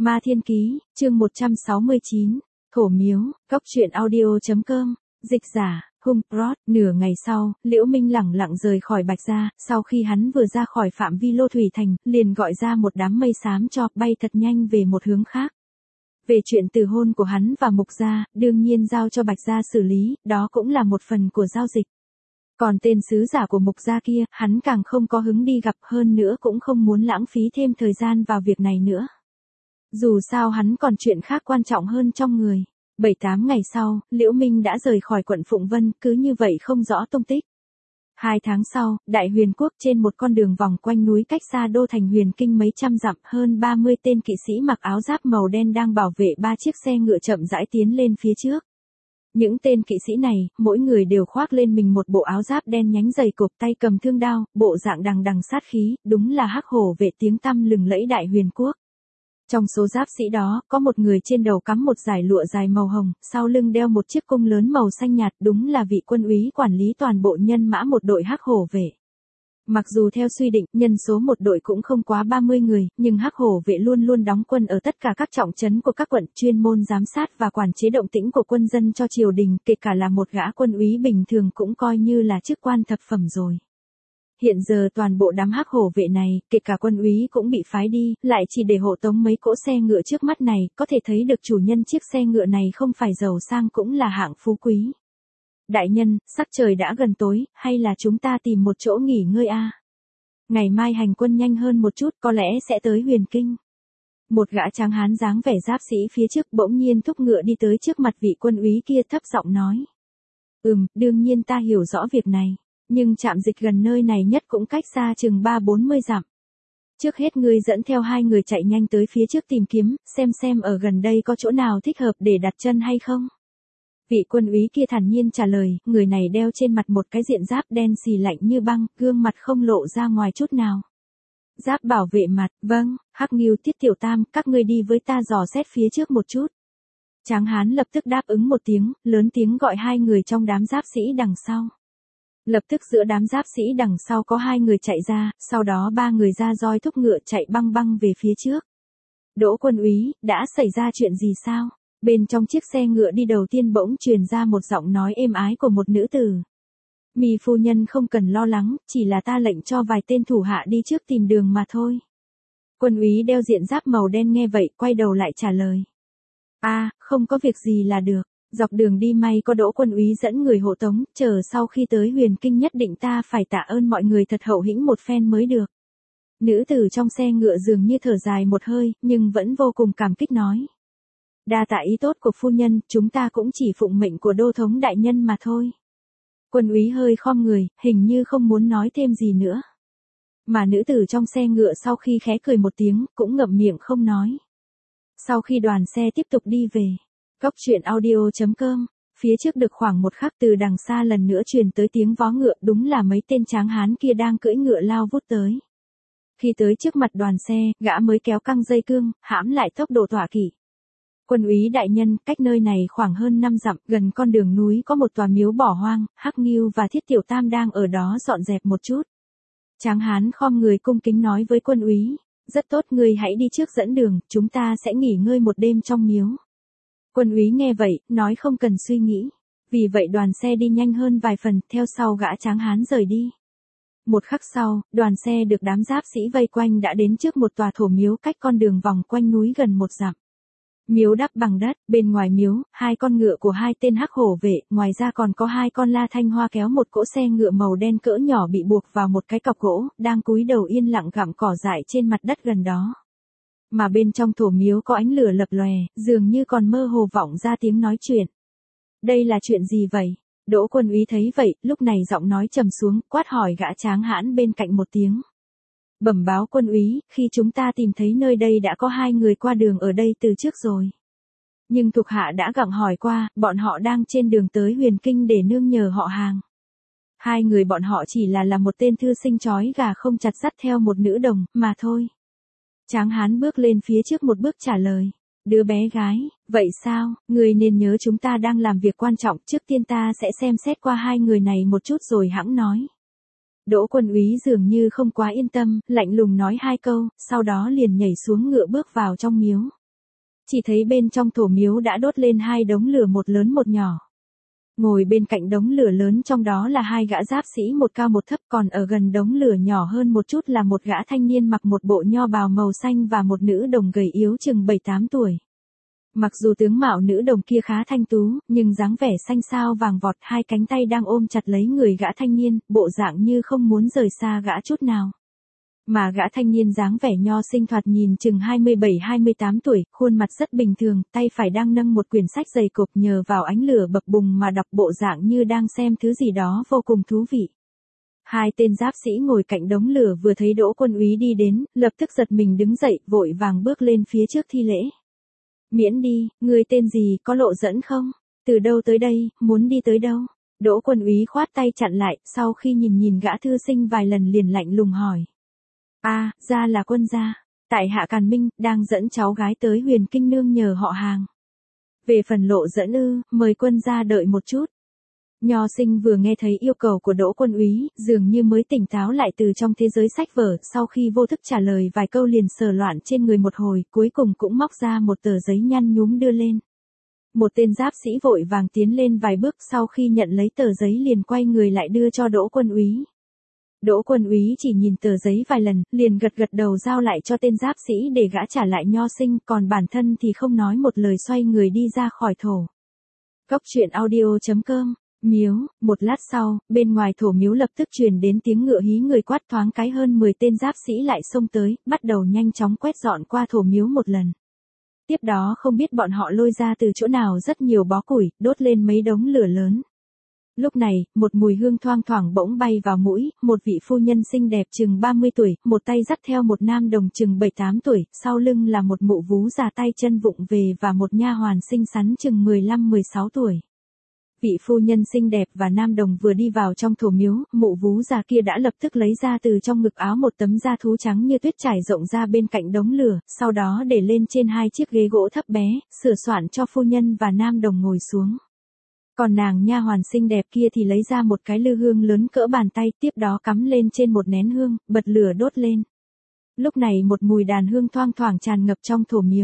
Ma Thiên Ký, chương 169, Thổ Miếu, Góc truyện audio.com, dịch giả, Hung Prod. Nửa ngày sau, Liễu Minh lẳng lặng rời khỏi Bạch Gia, sau khi hắn vừa ra khỏi phạm vi Lô Thủy Thành, liền gọi ra một đám mây xám cho bay thật nhanh về một hướng khác. Về chuyện từ hôn của hắn và Mục Gia, đương nhiên giao cho Bạch Gia xử lý, đó cũng là một phần của giao dịch. Còn tên sứ giả của Mục Gia kia, hắn càng không có hứng đi gặp, hơn nữa cũng không muốn lãng phí thêm thời gian vào việc này nữa. Dù sao hắn còn chuyện khác quan trọng hơn trong người. 7-8 ngày sau, Liễu Minh đã rời khỏi quận Phụng Vân, cứ như vậy không rõ tung tích. 2 tháng sau, Đại Huyền Quốc trên một con đường vòng quanh núi cách xa đô thành Huyền Kinh mấy trăm dặm, hơn 30 tên kỵ sĩ mặc áo giáp màu đen đang bảo vệ 3 chiếc xe ngựa chậm rãi tiến lên phía trước. Những tên kỵ sĩ này, mỗi người đều khoác lên mình một bộ áo giáp đen nhánh dày cộp, tay cầm thương đao, bộ dạng đằng đằng sát khí, đúng là hắc hổ vệ tiếng tăm lừng lẫy Đại Huyền Quốc. Trong số giáp sĩ đó, có một người trên đầu cắm một dải lụa dài màu hồng, sau lưng đeo một chiếc cung lớn màu xanh nhạt, đúng là vị quân úy quản lý toàn bộ nhân mã một đội hắc hổ vệ. Mặc dù theo suy định, nhân số một đội cũng không quá 30 người, nhưng hắc hổ vệ luôn luôn đóng quân ở tất cả các trọng trấn của các quận, chuyên môn giám sát và quản chế động tĩnh của quân dân cho triều đình, kể cả là một gã quân úy bình thường cũng coi như là chức quan thập phẩm rồi. Hiện giờ toàn bộ đám hắc hổ vệ này, kể cả quân úy cũng bị phái đi, lại chỉ để hộ tống mấy cỗ xe ngựa trước mắt này, có thể thấy được chủ nhân chiếc xe ngựa này không phải giàu sang cũng là hạng phú quý. Đại nhân, sắc trời đã gần tối, hay là chúng ta tìm một chỗ nghỉ ngơi a? Ngày mai hành quân nhanh hơn một chút, có lẽ sẽ tới Huyền Kinh. Một gã tráng hán dáng vẻ giáp sĩ phía trước bỗng nhiên thúc ngựa đi tới trước mặt vị quân úy kia, thấp giọng nói. Đương nhiên ta hiểu rõ việc này. Nhưng trạm dịch gần nơi này nhất cũng cách xa chừng 30-40 dặm. Trước hết ngươi dẫn theo 2 người chạy nhanh tới phía trước tìm kiếm, xem ở gần đây có chỗ nào thích hợp để đặt chân hay không. Vị quân úy kia thản nhiên trả lời, người này đeo trên mặt một cái diện giáp đen xì lạnh như băng, gương mặt không lộ ra ngoài chút nào. Giáp bảo vệ mặt, vâng, Hắc Ngưu, Tiết Tiểu Tam, các ngươi đi với ta dò xét phía trước một chút. Tráng hán lập tức đáp ứng một tiếng, lớn tiếng gọi 2 người trong đám giáp sĩ đằng sau. Lập tức giữa đám giáp sĩ đằng sau có 2 người chạy ra, sau đó 3 người ra roi thúc ngựa chạy băng băng về phía trước. Đỗ quân úy, đã xảy ra chuyện gì sao? Bên trong chiếc xe ngựa đi đầu tiên bỗng truyền ra một giọng nói êm ái của một nữ tử. Mì phu nhân không cần lo lắng, chỉ là ta lệnh cho vài tên thủ hạ đi trước tìm đường mà thôi. Quân úy đeo diện giáp màu đen nghe vậy, quay đầu lại trả lời. Không có việc gì là được. Dọc đường đi may có Đỗ quân úy dẫn người hộ tống, chờ sau khi tới Huyền Kinh nhất định ta phải tạ ơn mọi người thật hậu hĩnh một phen mới được. Nữ tử trong xe ngựa dường như thở dài một hơi, nhưng vẫn vô cùng cảm kích nói. Đa tạ ý tốt của phu nhân, chúng ta cũng chỉ phụng mệnh của đô thống đại nhân mà thôi. Quân úy hơi khom người, hình như không muốn nói thêm gì nữa. Mà nữ tử trong xe ngựa sau khi khẽ cười một tiếng, cũng ngậm miệng không nói. Sau khi đoàn xe tiếp tục đi về. Góc truyện audio.com, phía trước được khoảng một khắc từ đằng xa lần nữa truyền tới tiếng vó ngựa, đúng là mấy tên tráng hán kia đang cưỡi ngựa lao vút tới. Khi tới trước mặt đoàn xe, gã mới kéo căng dây cương, hãm lại tốc độ tọa kỵ. Quân úy đại nhân, cách nơi này khoảng hơn 5 dặm, gần con đường núi có một tòa miếu bỏ hoang, Hắc Ngưu và Thiết Tiểu Tam đang ở đó dọn dẹp một chút. Tráng hán khom người cung kính nói với quân úy, rất tốt, ngươi hãy đi trước dẫn đường, chúng ta sẽ nghỉ ngơi một đêm trong miếu. Quân úy nghe vậy, nói không cần suy nghĩ. Vì vậy đoàn xe đi nhanh hơn vài phần, theo sau gã tráng hán rời đi. Một khắc sau, đoàn xe được đám giáp sĩ vây quanh đã đến trước một tòa thổ miếu cách con đường vòng quanh núi gần 1 dặm. Miếu đắp bằng đất, bên ngoài miếu, 2 con ngựa của 2 tên hắc hổ vệ, ngoài ra còn có 2 con La Thanh Hoa kéo một cỗ xe ngựa màu đen cỡ nhỏ bị buộc vào một cái cọc gỗ, đang cúi đầu yên lặng gặm cỏ dại trên mặt đất gần đó. Mà bên trong thổ miếu có ánh lửa lập lòe, dường như còn mơ hồ vọng ra tiếng nói chuyện. Đây là chuyện gì vậy? Đỗ quân úy thấy vậy, lúc này giọng nói trầm xuống, quát hỏi gã tráng hãn bên cạnh một tiếng. Bẩm báo quân úy, khi chúng ta tìm thấy nơi đây đã có 2 người qua đường ở đây từ trước rồi. Nhưng thuộc hạ đã gặng hỏi qua, bọn họ đang trên đường tới Huyền Kinh để nương nhờ họ hàng. 2 người bọn họ chỉ là một tên thư sinh trói gà không chặt sắt theo một nữ đồng, mà thôi. Tráng hán bước lên phía trước một bước trả lời. Đứa bé gái, vậy sao, người nên nhớ chúng ta đang làm việc quan trọng, trước tiên ta sẽ xem xét qua 2 người này một chút rồi hẵng nói. Đỗ quân úy dường như không quá yên tâm, lạnh lùng nói 2 câu, sau đó liền nhảy xuống ngựa bước vào trong miếu. Chỉ thấy bên trong thổ miếu đã đốt lên hai đống lửa, một lớn một nhỏ. Ngồi bên cạnh đống lửa lớn trong đó là hai gã giáp sĩ, một cao một thấp, còn ở gần đống lửa nhỏ hơn một chút là một gã thanh niên mặc một bộ nho bào màu xanh và một nữ đồng gầy yếu chừng 7-8 tuổi. Mặc dù tướng mạo nữ đồng kia khá thanh tú, nhưng dáng vẻ xanh xao vàng vọt, hai cánh tay đang ôm chặt lấy người gã thanh niên, bộ dạng như không muốn rời xa gã chút nào. Mà gã thanh niên dáng vẻ nho sinh thoạt nhìn chừng 27-28 tuổi, khuôn mặt rất bình thường, tay phải đang nâng một quyển sách dày cộp, nhờ vào ánh lửa bập bùng mà đọc, bộ dạng như đang xem thứ gì đó vô cùng thú vị. Hai tên giáp sĩ ngồi cạnh đống lửa vừa thấy Đỗ Quân Úy đi đến, lập tức giật mình đứng dậy, vội vàng bước lên phía trước thi lễ. Miễn đi, người tên gì, có lộ dẫn không? Từ đâu tới đây, muốn đi tới đâu? Đỗ Quân Úy khoát tay chặn lại, sau khi nhìn gã thư sinh vài lần liền lạnh lùng hỏi. Ra là quân gia. Tại hạ Càn Minh, đang dẫn cháu gái tới Huyền Kinh nương nhờ họ hàng. Về phần lộ dẫn mời quân gia đợi một chút. Nho sinh vừa nghe thấy yêu cầu của Đỗ Quân Úy, dường như mới tỉnh táo lại từ trong thế giới sách vở, sau khi vô thức trả lời vài câu liền sờ loạn trên người một hồi, cuối cùng cũng móc ra một tờ giấy nhăn nhúm đưa lên. Một tên giáp sĩ vội vàng tiến lên vài bước, sau khi nhận lấy tờ giấy liền quay người lại đưa cho Đỗ Quân Úy. Đỗ Quân Úy chỉ nhìn tờ giấy vài lần, liền gật đầu giao lại cho tên giáp sĩ để gã trả lại nho sinh, còn bản thân thì không nói một lời xoay người đi ra khỏi thổ. Cốc truyện audio.com. Miếu, một lát sau, bên ngoài thổ miếu lập tức truyền đến tiếng ngựa hí người quát, thoáng cái hơn 10 tên giáp sĩ lại xông tới, bắt đầu nhanh chóng quét dọn qua thổ miếu một lần. Tiếp đó không biết bọn họ lôi ra từ chỗ nào rất nhiều bó củi, đốt lên mấy đống lửa lớn. Lúc này, một mùi hương thoang thoảng bỗng bay vào mũi, một vị phu nhân xinh đẹp chừng 30 tuổi, một tay dắt theo một nam đồng chừng 7-8 tuổi, sau lưng là một mụ vú già tay chân vụng về và một nha hoàn xinh xắn chừng 15-16 tuổi. Vị phu nhân xinh đẹp và nam đồng vừa đi vào trong thổ miếu, mụ vú già kia đã lập tức lấy ra từ trong ngực áo một tấm da thú trắng như tuyết trải rộng ra bên cạnh đống lửa, sau đó để lên trên hai chiếc ghế gỗ thấp bé, sửa soạn cho phu nhân và nam đồng ngồi xuống. Còn nàng nha hoàn xinh đẹp kia thì lấy ra một cái lư hương lớn cỡ bàn tay, tiếp đó cắm lên trên một nén hương, bật lửa đốt lên. Lúc này một mùi đàn hương thoang thoảng tràn ngập trong thổ miếu.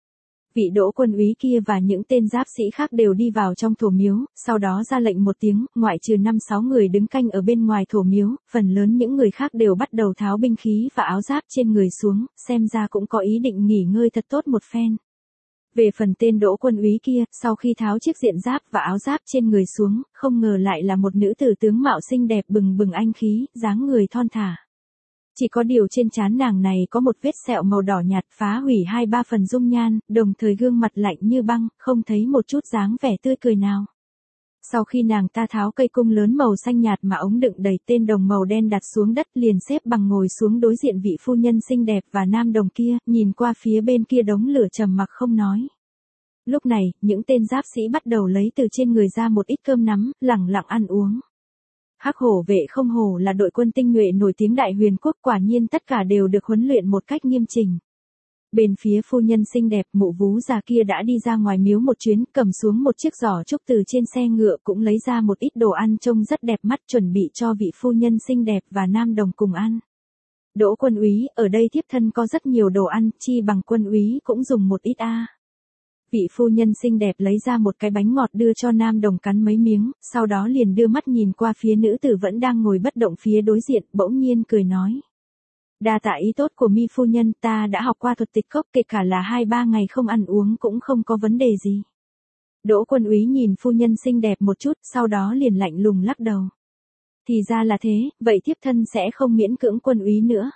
Vị Đỗ Quân Úy kia và những tên giáp sĩ khác đều đi vào trong thổ miếu, sau đó ra lệnh một tiếng, ngoại trừ 5-6 người đứng canh ở bên ngoài thổ miếu, phần lớn những người khác đều bắt đầu tháo binh khí và áo giáp trên người xuống, xem ra cũng có ý định nghỉ ngơi thật tốt một phen. Về phần tên Đỗ Quân Úy kia, sau khi tháo chiếc diện giáp và áo giáp trên người xuống, không ngờ lại là một nữ tử tướng mạo xinh đẹp bừng bừng anh khí, dáng người thon thả. Chỉ có điều trên trán nàng này có một vết sẹo màu đỏ nhạt phá hủy 2-3 phần dung nhan, đồng thời gương mặt lạnh như băng, không thấy một chút dáng vẻ tươi cười nào. Sau khi nàng ta tháo cây cung lớn màu xanh nhạt mà ống đựng đầy tên đồng màu đen đặt xuống đất, liền xếp bằng ngồi xuống đối diện vị phu nhân xinh đẹp và nam đồng kia, nhìn qua phía bên kia đống lửa trầm mặc không nói. Lúc này, những tên giáp sĩ bắt đầu lấy từ trên người ra một ít cơm nắm, lẳng lặng ăn uống. Hắc Hổ vệ không hổ là đội quân tinh nhuệ nổi tiếng Đại Huyền quốc, quả nhiên tất cả đều được huấn luyện một cách nghiêm chỉnh. Bên phía phu nhân xinh đẹp, mụ vú già kia đã đi ra ngoài miếu một chuyến, cầm xuống một chiếc giỏ trúc từ trên xe ngựa, cũng lấy ra một ít đồ ăn trông rất đẹp mắt chuẩn bị cho vị phu nhân xinh đẹp và nam đồng cùng ăn. Đỗ Quân Úy, ở đây thiếp thân có rất nhiều đồ ăn, chi bằng Quân Úy cũng dùng một ít a. Vị phu nhân xinh đẹp lấy ra một cái bánh ngọt đưa cho nam đồng cắn mấy miếng, sau đó liền đưa mắt nhìn qua phía nữ tử vẫn đang ngồi bất động phía đối diện, bỗng nhiên cười nói. Đa tạ ý tốt của mi phu nhân, ta đã học qua thuật tịch cốc, kể cả là 2-3 ngày không ăn uống cũng không có vấn đề gì. Đỗ Quân Úy nhìn phu nhân xinh đẹp một chút, sau đó liền lạnh lùng lắc đầu. Thì ra là thế, vậy thiếp thân sẽ không miễn cưỡng Quân Úy nữa.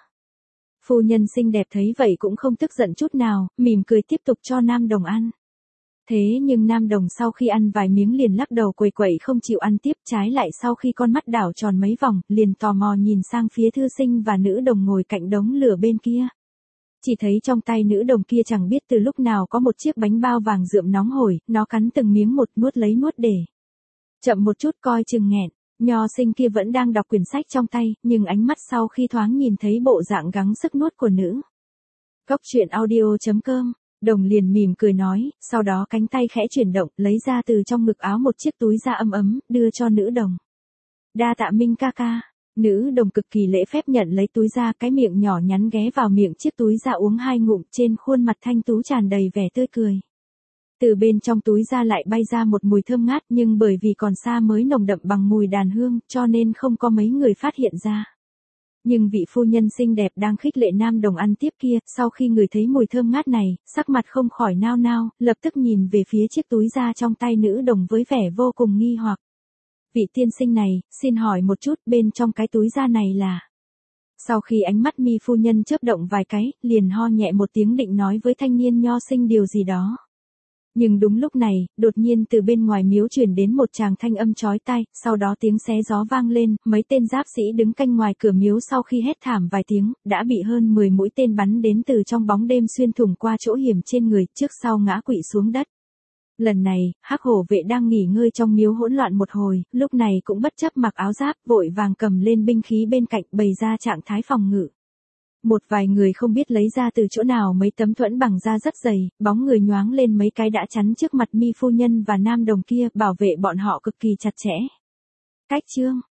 Phu nhân xinh đẹp thấy vậy cũng không tức giận chút nào, mỉm cười tiếp tục cho nam đồng ăn. Thế nhưng nam đồng sau khi ăn vài miếng liền lắc đầu quẩy quẩy không chịu ăn tiếp, trái lại sau khi con mắt đảo tròn mấy vòng, liền tò mò nhìn sang phía thư sinh và nữ đồng ngồi cạnh đống lửa bên kia. Chỉ thấy trong tay nữ đồng kia chẳng biết từ lúc nào có một chiếc bánh bao vàng rượm nóng hổi, nó cắn từng miếng một, nuốt lấy nuốt để. Chậm một chút coi chừng nghẹn. Nho sinh kia vẫn đang đọc quyển sách trong tay, nhưng ánh mắt sau khi thoáng nhìn thấy bộ dạng gắng sức nuốt của nữ. Cốc truyện audio.com. Đồng liền mỉm cười nói, sau đó cánh tay khẽ chuyển động, lấy ra từ trong ngực áo một chiếc túi da ấm ấm, đưa cho nữ đồng. Đa tạ Minh ca ca. Nữ đồng cực kỳ lễ phép nhận lấy túi ra, cái miệng nhỏ nhắn ghé vào miệng chiếc túi ra uống 2 ngụm, trên khuôn mặt thanh tú tràn đầy vẻ tươi cười. Từ bên trong túi ra lại bay ra một mùi thơm ngát, nhưng bởi vì còn xa mới nồng đậm bằng mùi đàn hương, cho nên không có mấy người phát hiện ra. Nhưng vị phu nhân xinh đẹp đang khích lệ nam đồng ăn tiếp kia, sau khi ngửi thấy mùi thơm ngát này, sắc mặt không khỏi nao nao, lập tức nhìn về phía chiếc túi da trong tay nữ đồng với vẻ vô cùng nghi hoặc. Vị tiên sinh này, xin hỏi một chút, bên trong cái túi da này là... Sau khi ánh mắt mi phu nhân chớp động vài cái, liền ho nhẹ một tiếng định nói với thanh niên nho sinh điều gì đó. Nhưng đúng lúc này, đột nhiên từ bên ngoài miếu truyền đến một tràng thanh âm chói tai, sau đó tiếng xé gió vang lên, mấy tên giáp sĩ đứng canh ngoài cửa miếu sau khi hét thảm vài tiếng, đã bị hơn 10 mũi tên bắn đến từ trong bóng đêm xuyên thủng qua chỗ hiểm trên người, trước sau ngã quỵ xuống đất. Lần này, Hắc Hổ vệ đang nghỉ ngơi trong miếu hỗn loạn một hồi, lúc này cũng bất chấp mặc áo giáp, vội vàng cầm lên binh khí bên cạnh, bày ra trạng thái phòng ngự. Một vài người không biết lấy ra từ chỗ nào mấy tấm thuẫn bằng da rất dày, bóng người nhoáng lên mấy cái đã chắn trước mặt mi phu nhân và nam đồng kia, bảo vệ bọn họ cực kỳ chặt chẽ. Cách chương